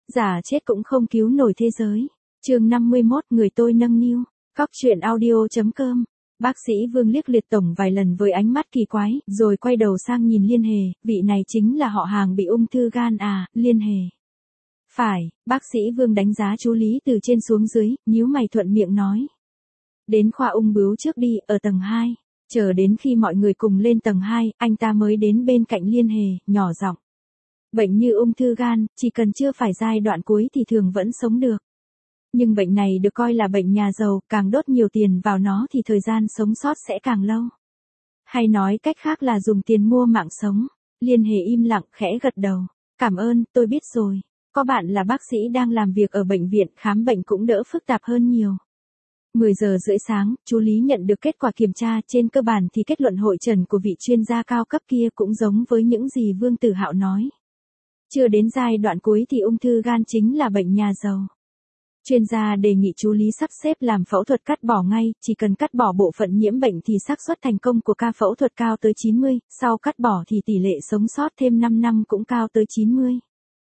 Giả chết cũng không cứu nổi thế giới. Chương 51, người tôi nâng niu. Cóc truyện audio.com. Bác sĩ Vương liếc liệt tổng vài lần với ánh mắt kỳ quái, rồi quay đầu sang nhìn Liên Hề, vị này chính là họ hàng bị ung thư gan à, Liên Hề. Phải, bác sĩ Vương đánh giá chú Lý từ trên xuống dưới, nhíu mày thuận miệng nói. Đến khoa ung bướu trước đi, ở tầng 2. Chờ đến khi mọi người cùng lên tầng 2, anh ta mới đến bên cạnh Liên Hề, nhỏ giọng. Bệnh như ung thư gan, chỉ cần chưa phải giai đoạn cuối thì thường vẫn sống được. Nhưng bệnh này được coi là bệnh nhà giàu, càng đốt nhiều tiền vào nó thì thời gian sống sót sẽ càng lâu. Hay nói cách khác là dùng tiền mua mạng sống. Liên Hề im lặng khẽ gật đầu. Cảm ơn, tôi biết rồi. Có bạn là bác sĩ đang làm việc ở bệnh viện, khám bệnh cũng đỡ phức tạp hơn nhiều. 10 giờ rưỡi sáng, chú Lý nhận được kết quả kiểm tra, trên cơ bản thì kết luận hội chẩn của vị chuyên gia cao cấp kia cũng giống với những gì Vương Tử Hạo nói. Chưa đến giai đoạn cuối thì ung thư gan chính là bệnh nhà giàu. Chuyên gia đề nghị chú Lý sắp xếp làm phẫu thuật cắt bỏ ngay, chỉ cần cắt bỏ bộ phận nhiễm bệnh thì xác suất thành công của ca phẫu thuật cao tới 90, sau cắt bỏ thì tỷ lệ sống sót thêm 5 năm cũng cao tới 90.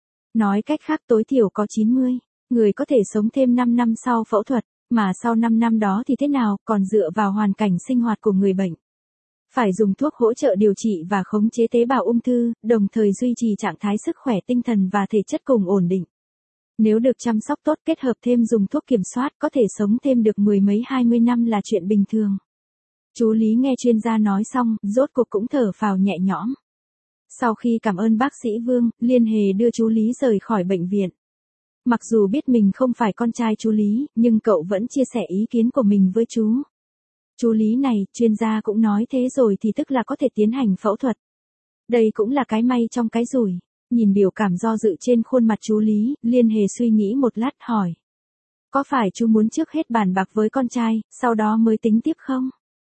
Nói cách khác tối thiểu có 90, người có thể sống thêm 5 năm sau phẫu thuật, mà sau 5 năm đó thì thế nào, còn dựa vào hoàn cảnh sinh hoạt của người bệnh. Phải dùng thuốc hỗ trợ điều trị và khống chế tế bào ung thư, đồng thời duy trì trạng thái sức khỏe tinh thần và thể chất cùng ổn định. Nếu được chăm sóc tốt kết hợp thêm dùng thuốc kiểm soát có thể sống thêm được 10 mấy 20 năm là chuyện bình thường. Chú Lý nghe chuyên gia nói xong, rốt cuộc cũng thở phào nhẹ nhõm. Sau khi cảm ơn bác sĩ Vương, Liên Hề đưa chú Lý rời khỏi bệnh viện. Mặc dù biết mình không phải con trai chú Lý, nhưng cậu vẫn chia sẻ ý kiến của mình với chú. Chú Lý này, chuyên gia cũng nói thế rồi thì tức là có thể tiến hành phẫu thuật. Đây cũng là cái may trong cái rủi. Nhìn biểu cảm do dự trên khuôn mặt chú Lý, Liên Hề suy nghĩ một lát hỏi. Có phải chú muốn trước hết bàn bạc với con trai, sau đó mới tính tiếp không?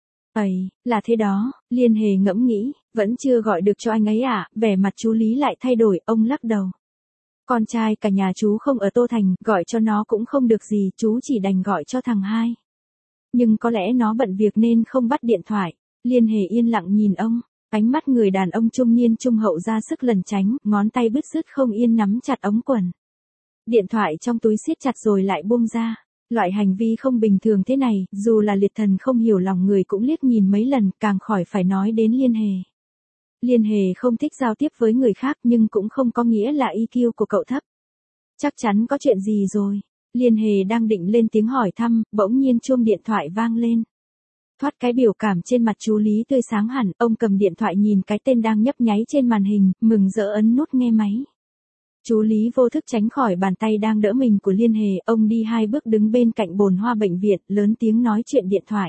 Là thế đó, Liên Hề ngẫm nghĩ, vẫn chưa gọi được cho anh ấy à, vẻ mặt chú Lý lại thay đổi, ông lắc đầu. Con trai cả nhà chú không ở Tô Thành, gọi cho nó cũng không được gì, chú chỉ đành gọi cho thằng hai. Nhưng có lẽ nó bận việc nên không bắt điện thoại. Liên Hề yên lặng nhìn ông, ánh mắt người đàn ông trung niên trung hậu ra sức lẩn tránh, ngón tay bứt rứt không yên nắm chặt ống quần. Điện thoại trong túi siết chặt rồi lại buông ra. Loại hành vi không bình thường thế này, dù là liệt thần không hiểu lòng người cũng liếc nhìn mấy lần, càng khỏi phải nói đến Liên Hề. Liên Hề không thích giao tiếp với người khác nhưng cũng không có nghĩa là EQ của cậu thấp. Chắc chắn có chuyện gì rồi. Liên Hề đang định lên tiếng hỏi thăm, bỗng nhiên chuông điện thoại vang lên. Thoát cái biểu cảm trên mặt chú Lý tươi sáng hẳn, ông cầm điện thoại nhìn cái tên đang nhấp nháy trên màn hình, mừng rỡ ấn nút nghe máy. Chú Lý vô thức tránh khỏi bàn tay đang đỡ mình của Liên Hề, ông đi 2 bước đứng bên cạnh bồn hoa bệnh viện, lớn tiếng nói chuyện điện thoại.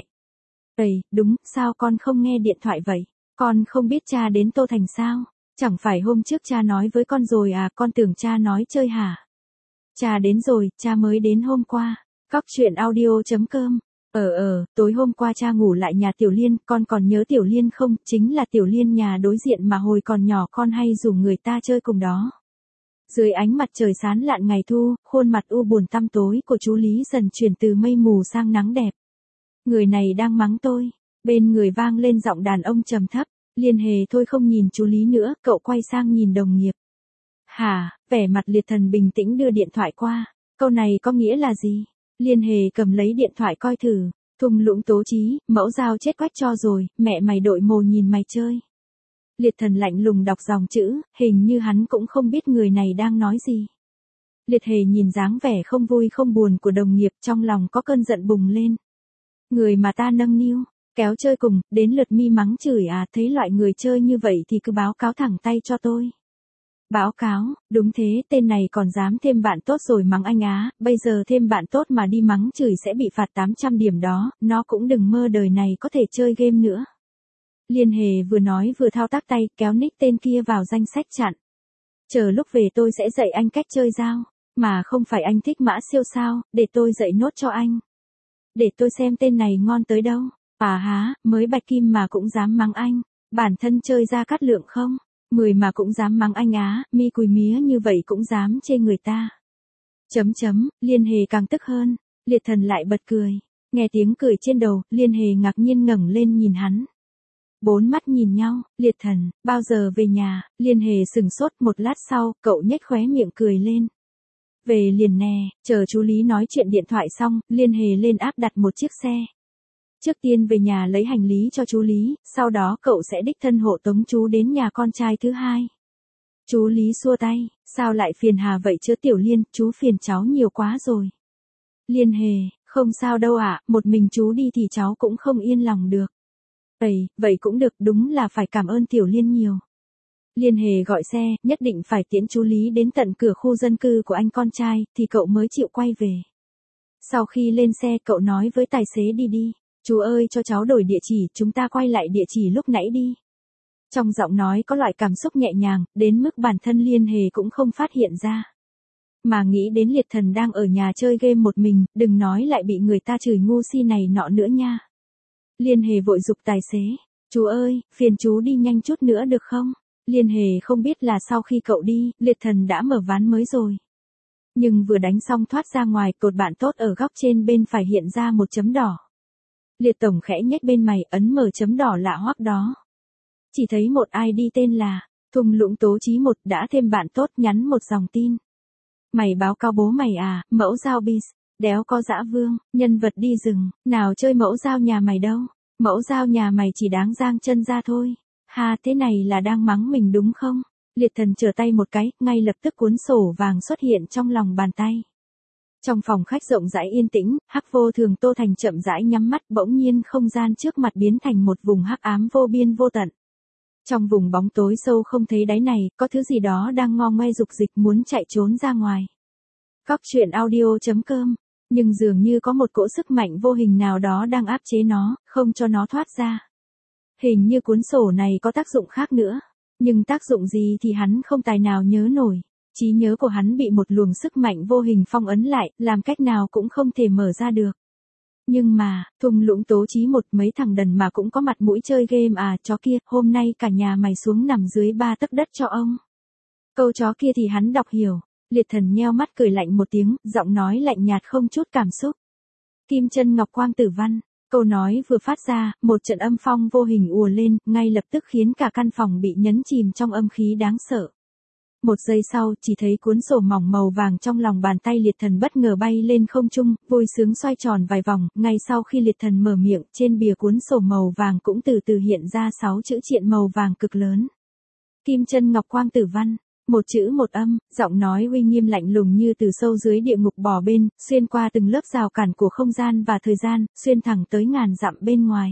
Đúng, sao con không nghe điện thoại vậy? Con không biết cha đến Tô Thành sao? Chẳng phải hôm trước cha nói với con rồi à, con tưởng cha nói chơi hả? Cha đến rồi, cha mới đến hôm qua. Cóc truyện audio.com. Tối hôm qua cha ngủ lại nhà Tiểu Liên, con còn nhớ Tiểu Liên không? Chính là Tiểu Liên nhà đối diện mà hồi còn nhỏ con hay rủ người ta chơi cùng đó. Dưới ánh mặt trời sáng lạn ngày thu, khuôn mặt u buồn tăm tối của chú Lý dần chuyển từ mây mù sang nắng đẹp. Người này đang mắng tôi. Bên người vang lên giọng đàn ông trầm thấp. Liên Hề thôi không nhìn chú Lý nữa, cậu quay sang nhìn đồng nghiệp. Hả, vẻ mặt liệt thần bình tĩnh đưa điện thoại qua. Câu này có nghĩa là gì? Liên Hề cầm lấy điện thoại coi thử. Thung lũng tố trí, mẫu dao chết quách cho rồi, mẹ mày đội mồ nhìn mày chơi. Liệt thần lạnh lùng đọc dòng chữ, hình như hắn cũng không biết người này đang nói gì. Liệt Hề nhìn dáng vẻ không vui không buồn của đồng nghiệp, trong lòng có cơn giận bùng lên. Người mà ta nâng niu, kéo chơi cùng, đến lượt mi mắng chửi à, thấy loại người chơi như vậy thì cứ báo cáo thẳng tay cho tôi. Báo cáo, đúng thế, tên này còn dám thêm bạn tốt rồi mắng anh á, bây giờ thêm bạn tốt mà đi mắng chửi sẽ bị phạt 800 điểm đó, nó cũng đừng mơ đời này có thể chơi game nữa. Liên Hề vừa nói vừa thao tác tay, kéo nick tên kia vào danh sách chặn. Chờ lúc về tôi sẽ dạy anh cách chơi dao, mà không phải anh thích mã siêu sao, để tôi dạy nốt cho anh. Để tôi xem tên này ngon tới đâu. À há, mới bạch kim mà cũng dám mắng anh, bản thân chơi ra cát lượng không? 10 mà cũng dám mắng anh á, mi cùi mía như vậy cũng dám chê người ta. Liên Hề càng tức hơn, liệt thần lại bật cười. Nghe tiếng cười trên đầu, Liên Hề ngạc nhiên ngẩng lên nhìn hắn. 4 mắt nhìn nhau, liệt thần, bao giờ về nhà? Liên Hề sừng sốt một lát sau, cậu nhếch khóe miệng cười lên. Về liền nè, chờ chú Lý nói chuyện điện thoại xong, Liên Hề lên app đặt một chiếc xe. Trước tiên về nhà lấy hành lý cho chú Lý, sau đó cậu sẽ đích thân hộ tống chú đến nhà con trai thứ hai. Chú Lý xua tay, sao lại phiền hà vậy chứ Tiểu Liên, chú phiền cháu nhiều quá rồi. Liên Hề, không sao đâu ạ, một mình chú đi thì cháu cũng không yên lòng được. Vậy cũng được, đúng là phải cảm ơn Tiểu Liên nhiều. Liên Hề gọi xe, nhất định phải tiễn chú Lý đến tận cửa khu dân cư của anh con trai, thì cậu mới chịu quay về. Sau khi lên xe cậu nói với tài xế đi. Chú ơi cho cháu đổi địa chỉ, chúng ta quay lại địa chỉ lúc nãy đi. Trong giọng nói có loại cảm xúc nhẹ nhàng, đến mức bản thân Liên Hề cũng không phát hiện ra. Mà nghĩ đến Liệt Thần đang ở nhà chơi game một mình, đừng nói lại bị người ta chửi ngu si này nọ nữa nha. Liên Hề vội giục tài xế, chú ơi, phiền chú đi nhanh chút nữa được không? Liên Hề không biết là sau khi cậu đi, Liệt Thần đã mở ván mới rồi. Nhưng vừa đánh xong thoát ra ngoài, cột bạn tốt ở góc trên bên phải hiện ra một chấm đỏ. Liệt Tổng khẽ nhếch bên mày, ấn mở chấm đỏ lạ hoắc đó. Chỉ thấy một ID tên là Thung Lũng Tố Chí 1 đã thêm bạn tốt, nhắn một dòng tin. Mày báo cáo bố mày à, mẫu dao bis, đéo có dã vương, nhân vật đi rừng, nào chơi mẫu dao nhà mày đâu. Mẫu dao nhà mày chỉ đáng giang chân ra thôi. Ha, thế này là đang mắng mình đúng không? Liệt Thần trở tay một cái, ngay lập tức cuốn sổ vàng xuất hiện trong lòng bàn tay. Trong phòng khách rộng rãi yên tĩnh, Hắc Vô Thường Tô Thành chậm rãi nhắm mắt, bỗng nhiên không gian trước mặt biến thành một vùng hắc ám vô biên vô tận. Trong vùng bóng tối sâu không thấy đáy này, có thứ gì đó đang ngo ngoe dục dịch muốn chạy trốn ra ngoài. Cóc truyện audio.com, nhưng dường như có một cỗ sức mạnh vô hình nào đó đang áp chế nó, không cho nó thoát ra. Hình như cuốn sổ này có tác dụng khác nữa, nhưng tác dụng gì thì hắn không tài nào nhớ nổi. Trí nhớ của hắn bị một luồng sức mạnh vô hình phong ấn lại, làm cách nào cũng không thể mở ra được. Nhưng mà, Thung Lũng Tố Chí 1 mấy thằng đần mà cũng có mặt mũi chơi game à, chó kia, hôm nay cả nhà mày xuống nằm dưới 3 tấc đất cho ông. Câu chó kia thì hắn đọc hiểu. Liệt Thần nheo mắt cười lạnh một tiếng, giọng nói lạnh nhạt không chút cảm xúc. Kim Chân Ngọc Quang Tử Văn. Câu nói vừa phát ra, một trận âm phong vô hình ùa lên, ngay lập tức khiến cả căn phòng bị nhấn chìm trong âm khí đáng sợ. Một giây sau, chỉ thấy cuốn sổ mỏng màu vàng trong lòng bàn tay Liệt Thần bất ngờ bay lên không trung, vui sướng xoay tròn vài vòng, ngay sau khi Liệt Thần mở miệng, trên bìa cuốn sổ màu vàng cũng từ từ hiện ra 6 chữ triện màu vàng cực lớn. Kim Chân Ngọc Quang Tử Văn. Một chữ một âm, giọng nói uy nghiêm lạnh lùng như từ sâu dưới địa ngục bò bên, xuyên qua từng lớp rào cản của không gian và thời gian, xuyên thẳng tới ngàn dặm bên ngoài.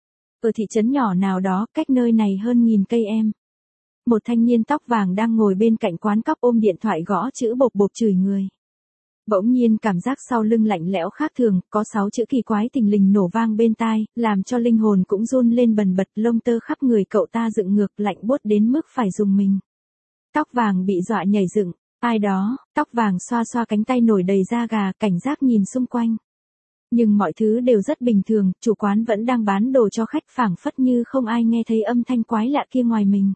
Ở thị trấn nhỏ nào đó, cách nơi này hơn 1000 cây em. Một thanh niên tóc vàng đang ngồi bên cạnh quán cóc ôm điện thoại gõ chữ bộp bộp chửi người. Bỗng nhiên cảm giác sau lưng lạnh lẽo khác thường, có 6 chữ kỳ quái thình lình nổ vang bên tai, làm cho linh hồn cũng run lên bần bật, lông tơ khắp người cậu ta dựng ngược lạnh buốt đến mức phải dùng mình. Tóc vàng bị dọa nhảy dựng, ai đó, tóc vàng xoa xoa cánh tay nổi đầy da gà, cảnh giác nhìn xung quanh. Nhưng mọi thứ đều rất bình thường, chủ quán vẫn đang bán đồ cho khách phảng phất như không ai nghe thấy âm thanh quái lạ kia ngoài mình.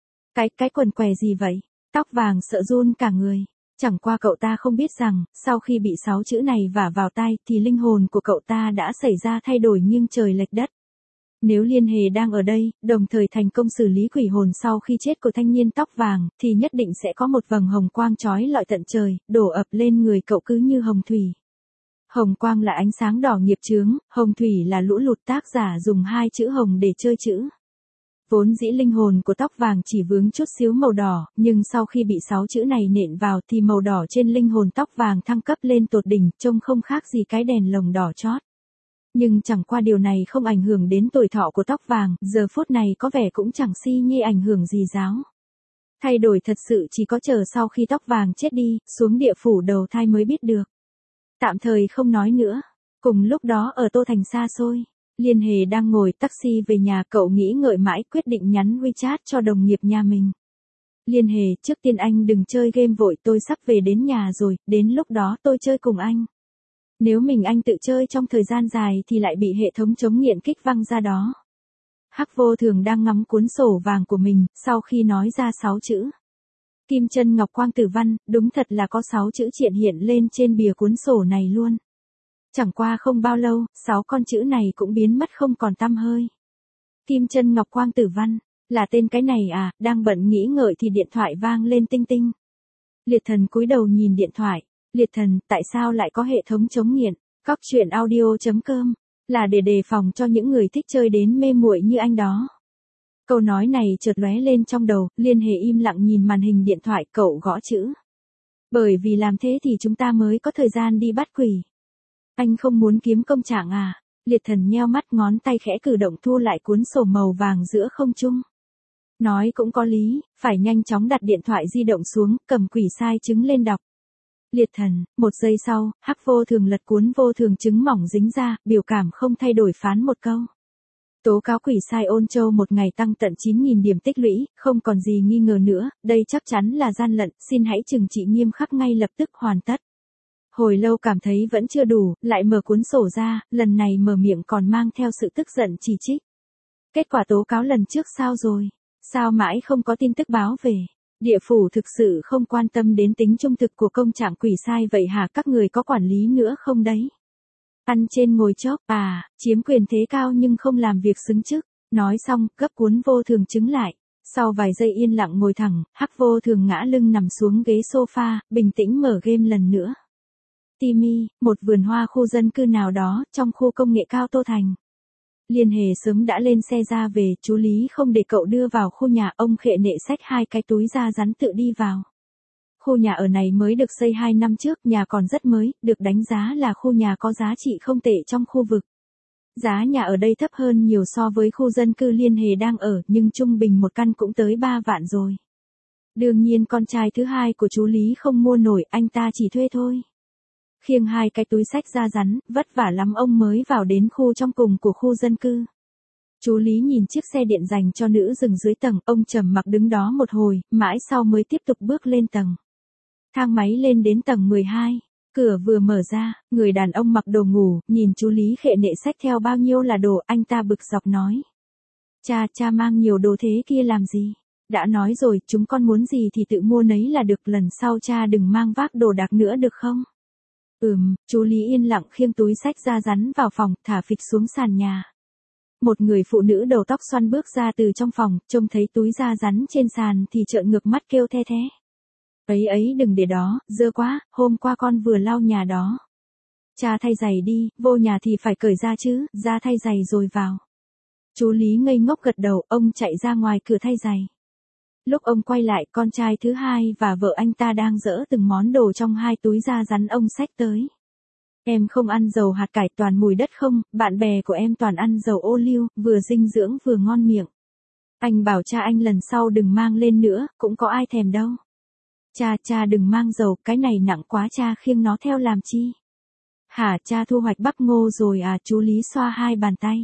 Cái quần què gì vậy? Tóc vàng sợ run cả người. Chẳng qua cậu ta không biết rằng, sau khi bị 6 chữ này vả vào tai thì linh hồn của cậu ta đã xảy ra thay đổi nghiêng trời lệch đất. Nếu Liên Hề đang ở đây, đồng thời thành công xử lý quỷ hồn sau khi chết của thanh niên tóc vàng, thì nhất định sẽ có một vầng hồng quang chói lọi tận trời, đổ ập lên người cậu cứ như hồng thủy. Hồng quang là ánh sáng đỏ nghiệp chướng, hồng thủy là lũ lụt, tác giả dùng 2 chữ hồng để chơi chữ. Vốn dĩ linh hồn của tóc vàng chỉ vướng chút xíu màu đỏ, nhưng sau khi bị 6 chữ này nện vào thì màu đỏ trên linh hồn tóc vàng thăng cấp lên tột đỉnh, trông không khác gì cái đèn lồng đỏ chót. Nhưng chẳng qua điều này không ảnh hưởng đến tuổi thọ của tóc vàng, giờ phút này có vẻ cũng chẳng si nhi ảnh hưởng gì giáo. Thay đổi thật sự chỉ có chờ sau khi tóc vàng chết đi, xuống địa phủ đầu thai mới biết được. Tạm thời không nói nữa. Cùng lúc đó ở Tô Thành xa xôi, Liên Hề đang ngồi taxi về nhà, cậu nghĩ ngợi mãi quyết định nhắn WeChat cho đồng nghiệp nhà mình. Liên Hề, trước tiên anh đừng chơi game vội, tôi sắp về đến nhà rồi, đến lúc đó tôi chơi cùng anh. Nếu mình anh tự chơi trong thời gian dài thì lại bị hệ thống chống nghiện kích văng ra đó. Hắc Vô Thường đang ngắm cuốn sổ vàng của mình, sau khi nói ra 6 chữ. Kim Chân Ngọc Quang Tử Văn, đúng thật là có 6 chữ triện hiện lên trên bìa cuốn sổ này luôn. Chẳng qua không bao lâu, 6 con chữ này cũng biến mất không còn tăm hơi. Kim Chân Ngọc Quang Tử Văn, là tên cái này à, đang bận nghĩ ngợi thì điện thoại vang lên tinh tinh. Liệt Thần cúi đầu nhìn điện thoại, Liệt thần, tại sao lại có hệ thống chống nghiện? Cóc truyện audio.com, là để đề phòng cho những người thích chơi đến mê muội như anh đó. Câu nói này chợt lóe lên trong đầu, Liên Hề im lặng nhìn màn hình điện thoại, cậu gõ chữ. Bởi vì làm thế thì chúng ta mới có thời gian đi bắt quỷ. Anh không muốn kiếm công trạng à? Liệt thần nheo mắt, ngón tay khẽ cử động thu lại cuốn sổ màu vàng giữa không trung. Nói cũng có lý, phải nhanh chóng đặt điện thoại di động xuống, cầm quỷ sai chứng lên đọc. Liệt thần, một giây sau, Hắc Vô Thường lật cuốn vô thường chứng mỏng dính ra, biểu cảm không thay đổi phán một câu. Tố cáo quỷ sai Ôn Châu một ngày tăng tận 9.000 điểm tích lũy, không còn gì nghi ngờ nữa, đây chắc chắn là gian lận, xin hãy trừng trị nghiêm khắc ngay lập tức hoàn tất. Hồi lâu cảm thấy vẫn chưa đủ, lại mở cuốn sổ ra, lần này mở miệng còn mang theo sự tức giận chỉ trích. Kết quả tố cáo lần trước sao rồi? Sao mãi không có tin tức báo về? Địa phủ thực sự không quan tâm đến tính trung thực của công trạng quỷ sai vậy hả? Các người có quản lý nữa không đấy? Ăn trên ngồi chóp, chiếm quyền thế cao nhưng không làm việc xứng chức. Nói xong, gấp cuốn vô thường chứng lại. Sau vài giây yên lặng ngồi thẳng, Hắc Vô Thường ngã lưng nằm xuống ghế sofa, bình tĩnh mở game lần nữa. Timmy, một vườn hoa khu dân cư nào đó, trong khu công nghệ cao Tô Thành. Liên Hề sớm đã lên xe ra về, chú Lý không để cậu đưa vào khu nhà, ông khệ nệ xách 2 cái túi da rắn tự đi vào. Khu nhà ở này mới được xây 2 năm trước, nhà còn rất mới, được đánh giá là khu nhà có giá trị không tệ trong khu vực. Giá nhà ở đây thấp hơn nhiều so với khu dân cư Liên Hề đang ở, nhưng trung bình một căn cũng tới 3 vạn rồi. Đương nhiên con trai thứ hai của chú Lý không mua nổi, anh ta chỉ thuê thôi. Khiêng 2 cái túi xách da rắn, vất vả lắm ông mới vào đến khu trong cùng của khu dân cư. Chú Lý nhìn chiếc xe điện dành cho nữ dừng dưới tầng, ông trầm mặc đứng đó một hồi, mãi sau mới tiếp tục bước lên tầng. Thang máy lên đến tầng 12, cửa vừa mở ra, người đàn ông mặc đồ ngủ, nhìn chú Lý khệ nệ xách theo bao nhiêu là đồ, anh ta bực dọc nói. Cha mang nhiều đồ thế kia làm gì? Đã nói rồi, chúng con muốn gì thì tự mua nấy là được, lần sau cha đừng mang vác đồ đạc nữa được không? Chú Lý yên lặng khiêng túi xách da rắn vào phòng, thả phịch xuống sàn nhà. Một người phụ nữ đầu tóc xoăn bước ra từ trong phòng, trông thấy túi da rắn trên sàn thì trợn ngược mắt kêu the thế. Ấy đừng để đó, dơ quá, hôm qua con vừa lau nhà đó. Cha thay giày đi, vô nhà thì phải cởi ra chứ, ra thay giày rồi vào. Chú Lý ngây ngốc gật đầu, ông chạy ra ngoài cửa thay giày. Lúc ông quay lại, con trai thứ hai và vợ anh ta đang dỡ từng món đồ trong 2 túi da rắn ông xách tới. Em không ăn dầu hạt cải, toàn mùi đất không, bạn bè của em toàn ăn dầu ô liu, vừa dinh dưỡng vừa ngon miệng. Anh bảo cha anh lần sau đừng mang lên nữa, cũng có ai thèm đâu. Cha đừng mang dầu, cái này nặng quá, cha khiêng nó theo làm chi? Hả, cha thu hoạch bắp ngô rồi à? Chú Lý xoa 2 bàn tay.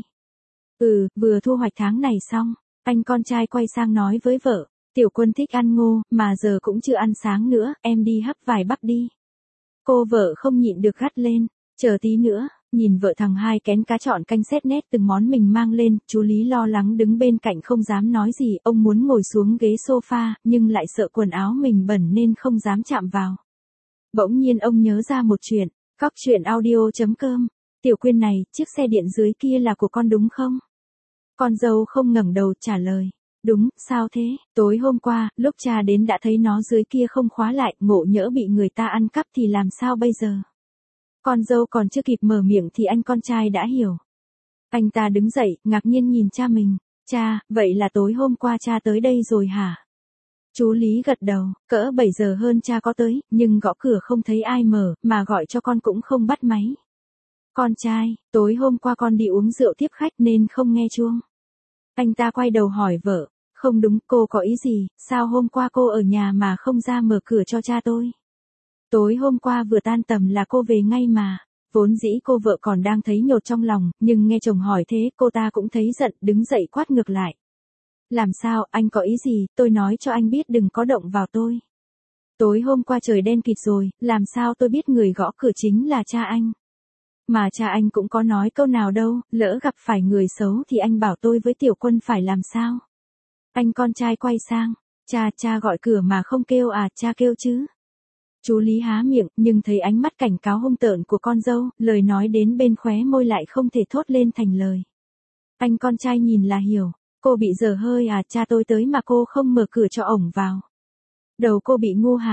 Vừa thu hoạch tháng này xong. Anh con trai quay sang nói với vợ. Tiểu Quân thích ăn ngô, mà giờ cũng chưa ăn sáng nữa, em đi hấp vài bắp đi. Cô vợ không nhịn được gắt lên, chờ tí nữa, nhìn vợ thằng hai kén cá chọn canh xét nét từng món mình mang lên, chú Lý lo lắng đứng bên cạnh không dám nói gì, ông muốn ngồi xuống ghế sofa, nhưng lại sợ quần áo mình bẩn nên không dám chạm vào. Bỗng nhiên ông nhớ ra một chuyện, cóc truyện audio.com, Tiểu Quyên này, chiếc xe điện dưới kia là của con đúng không? Con dâu không ngẩng đầu trả lời. Đúng, sao thế? Tối hôm qua, lúc cha đến đã thấy nó dưới kia không khóa lại, ngộ nhỡ bị người ta ăn cắp thì làm sao bây giờ? Con dâu còn chưa kịp mở miệng thì anh con trai đã hiểu. Anh ta đứng dậy, ngạc nhiên nhìn cha mình. Cha, vậy là tối hôm qua cha tới đây rồi hả? Chú Lý gật đầu, cỡ 7 giờ hơn cha có tới, nhưng gõ cửa không thấy ai mở, mà gọi cho con cũng không bắt máy. Con trai, tối hôm qua con đi uống rượu tiếp khách nên không nghe chuông. Anh ta quay đầu hỏi vợ, không đúng, cô có ý gì, sao hôm qua cô ở nhà mà không ra mở cửa cho cha tôi? Tối hôm qua vừa tan tầm là cô về ngay mà. Vốn dĩ cô vợ còn đang thấy nhột trong lòng, nhưng nghe chồng hỏi thế cô ta cũng thấy giận, đứng dậy quát ngược lại. Làm sao, anh có ý gì, tôi nói cho anh biết đừng có động vào tôi. Tối hôm qua trời đen kịt rồi, làm sao tôi biết người gõ cửa chính là cha anh? Mà cha anh cũng có nói câu nào đâu, lỡ gặp phải người xấu thì anh bảo tôi với Tiểu Quân phải làm sao? Anh con trai quay sang, cha gọi cửa mà không kêu à, cha kêu chứ. Chú Lý há miệng, nhưng thấy ánh mắt cảnh cáo hung tợn của con dâu, lời nói đến bên khóe môi lại không thể thốt lên thành lời. Anh con trai nhìn là hiểu, cô bị dở hơi à, cha tôi tới mà cô không mở cửa cho ổng vào. Đầu cô bị ngu hả?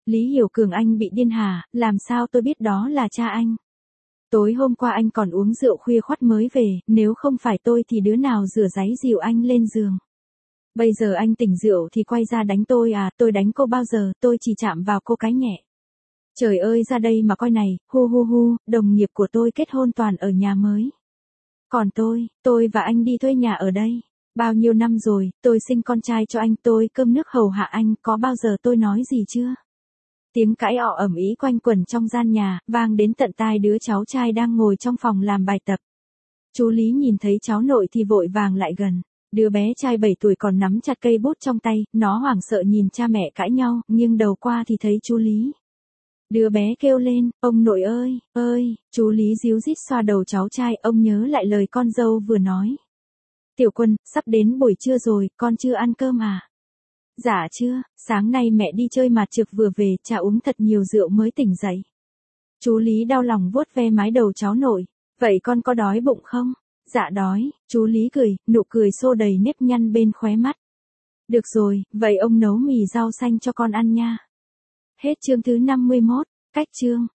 Lý Hiểu Cường anh bị điên hả, làm sao tôi biết đó là cha anh. Tối hôm qua anh còn uống rượu khuya khoắt mới về, nếu không phải tôi thì đứa nào rửa ráy dìu anh lên giường. Bây giờ anh tỉnh rượu thì quay ra đánh tôi à, tôi đánh cô bao giờ, tôi chỉ chạm vào cô cái nhẹ. Trời ơi ra đây mà coi này, hu hu hu, đồng nghiệp của tôi kết hôn toàn ở nhà mới. Còn tôi và anh đi thuê nhà ở đây. Bao nhiêu năm rồi, tôi sinh con trai cho anh, tôi cơm nước hầu hạ anh, có bao giờ tôi nói gì chưa? Tiếng cãi ọ ầm ĩ quanh quẩn trong gian nhà, vang đến tận tai đứa cháu trai đang ngồi trong phòng làm bài tập. Chú Lý nhìn thấy cháu nội thì vội vàng lại gần. Đứa bé trai 7 tuổi còn nắm chặt cây bút trong tay, nó hoảng sợ nhìn cha mẹ cãi nhau, nhưng đầu qua thì thấy chú Lý. Đứa bé kêu lên, ông nội ơi, chú Lý ríu rít xoa đầu cháu trai, ông nhớ lại lời con dâu vừa nói. Tiểu Quân, sắp đến buổi trưa rồi, con chưa ăn cơm à? Dạ chưa, sáng nay mẹ đi chơi mạt trược vừa về, cha uống thật nhiều rượu mới tỉnh dậy. Chú Lý đau lòng vuốt ve mái đầu cháu nội, vậy con có đói bụng không? Dạ đói, chú Lý cười, nụ cười xô đầy nếp nhăn bên khóe mắt. Được rồi, vậy ông nấu mì rau xanh cho con ăn nha. Hết chương thứ 51, cách chương.